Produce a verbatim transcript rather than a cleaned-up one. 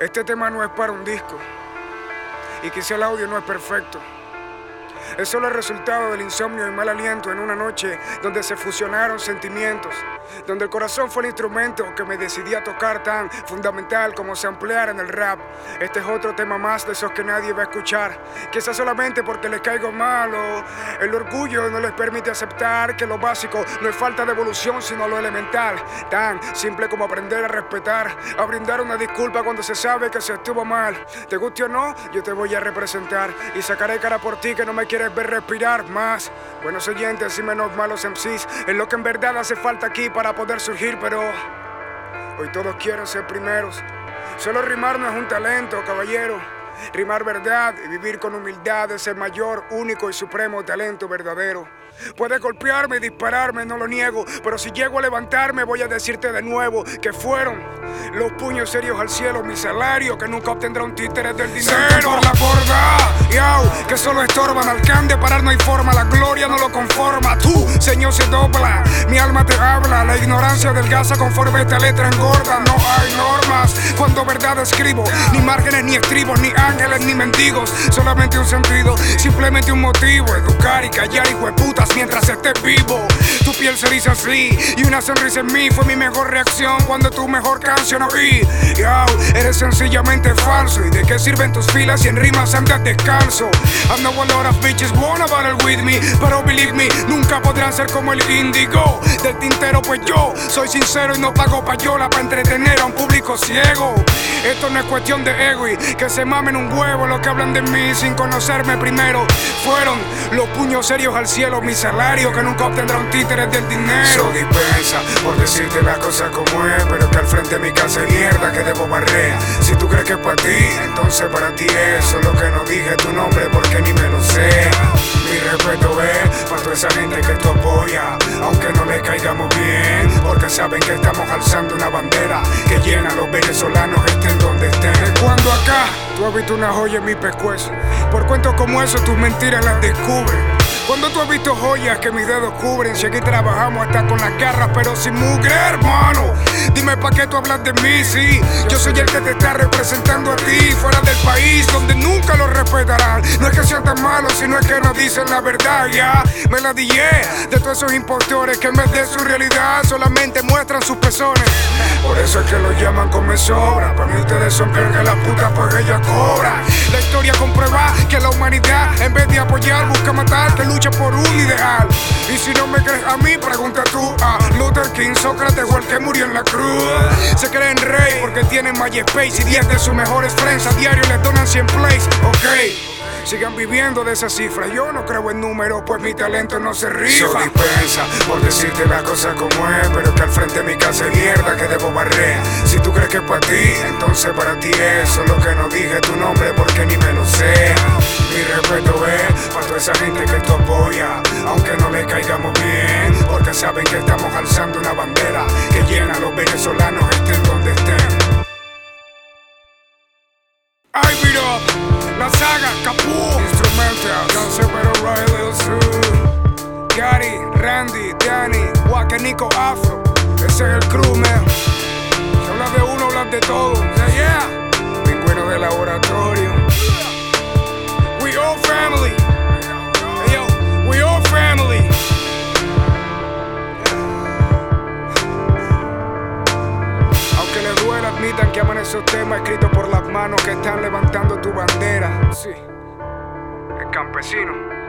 Este tema no es para un disco, y quizá el audio no es perfecto. Es solo el resultado del insomnio y mal aliento en una noche donde se fusionaron sentimientos, donde el corazón fue el instrumento que me decidí a tocar, tan fundamental como samplear en el rap. Este es otro tema más de esos que nadie va a escuchar, quizás solamente porque les caigo mal o el orgullo no les permite aceptar que lo básico no es falta de evolución sino lo elemental, tan simple como aprender a respetar, a brindar una disculpa cuando se sabe que se estuvo mal. Te guste o no, yo te voy a representar y sacaré cara por ti que no me quieres ver respirar más. Buenos oyentes y menos malos M Cs es lo que en verdad hace falta aquí para poder surgir, pero hoy todos quieren ser primeros. Solo rimar no es un talento, caballero. Rimar verdad y vivir con humildad es el mayor, único y supremo talento verdadero. Puedes golpearme y dispararme, no lo niego, pero si llego a levantarme voy a decirte de nuevo que fueron los puños serios al cielo, mi salario que nunca obtendrá un títere del dinero. Por la borda, yo, que solo estorban, alcalde parar no hay forma, la gloria no lo conforma. Tú, Señor, se dobla, mi alma te habla, la ignorancia adelgaza conforme esta letra engorda. No hay normas cuando verdad escribo, ni márgenes ni estribos, ni ángeles ni mendigos, solamente un sentido, simplemente un motivo, educar y callar hijueputas mientras estés vivo. Tu piel se dice así y una sonrisa en mí fue mi mejor reacción cuando tu mejor canción oí. Yo, eres sencillamente falso. ¿Y de qué sirven tus filas si en rimas andas descalzo? I know a lot of bitches wanna battle with me, pero believe me, nunca podrán ser como el índigo del tintero, pues yo soy sincero y no pago payola para entretener a un público ciego. Esto no es cuestión de ego y que se mamen un huevo los que hablan de mí sin conocerme primero. Fueron los puños serios al cielo, mi salario que nunca obtendrá un títere del dinero. So dispensa por decirte las cosas como es, pero que al frente de mi casa hay mierda que debo barrer. Si tú crees que es para ti, entonces para ti es. Solo que no dije tu nombre porque ni me lo sé. Mi respeto es para toda esa gente que tú apoya, aunque no le caigamos bien, porque saben que estamos alzando una bandera que llena a los venezolanos estén donde estén. De cuando acá tú has visto una joya en mi pescuezo, por cuentos como eso tus mentiras las descubres. Cuando tú has visto joyas que mis dedos cubren, si aquí trabajamos hasta con las garras pero sin mugre, hermano. Dime pa' qué tú hablas de mí, sí. Yo soy el que te está representando a ti, fuera del país donde nunca lo respetarán. No es que sean tan malos, sino es que no dicen la verdad, ya. Me la dije de todos esos impostores que en vez de su realidad solamente muestran sus pezones. Por eso es que los llaman come sobra. Para mí ustedes son peor que las putas pues ella cobra. La historia comprueba que la humanidad en vez de apoyar busca matar, que lucha por un ideal. Y si no me crees a mí, pregunta tú a Luther King, Sócrates o el que murió en la cruz. Se creen rey porque tienen MySpace y diez de sus mejores friends a diario les donan cien plays. Ok, sigan viviendo de esa cifra. Yo no creo en números, pues mi talento no se rifa. So dispensa por decirte las cosas como es, pero que al frente de mi casa hay mierda que debo barrer. Si tú crees que es para ti, entonces para ti es. Solo que no dije tu nombre porque ni me lo sé. Mi respeto es para toda esa gente que tú apoya, aunque no le caigamos bien, porque saben que estamos alzando una bandera que llena a los venezolanos estén donde estén. I beat up, la saga, Capú, Instrumental, Canserbero, Riley, Sue, Gary, Randy, Danny, Waka, Nico, Afro. Ese es el crew, man. Si hablas de uno, hablas de todo. Yeah, yeah. Pingüino de laboratorio. We all family. Hey, yo, we all family. Aunque les duela, admitan que aman esos temas escritos por las manos que están levantando tu bandera. Sí, el campesino.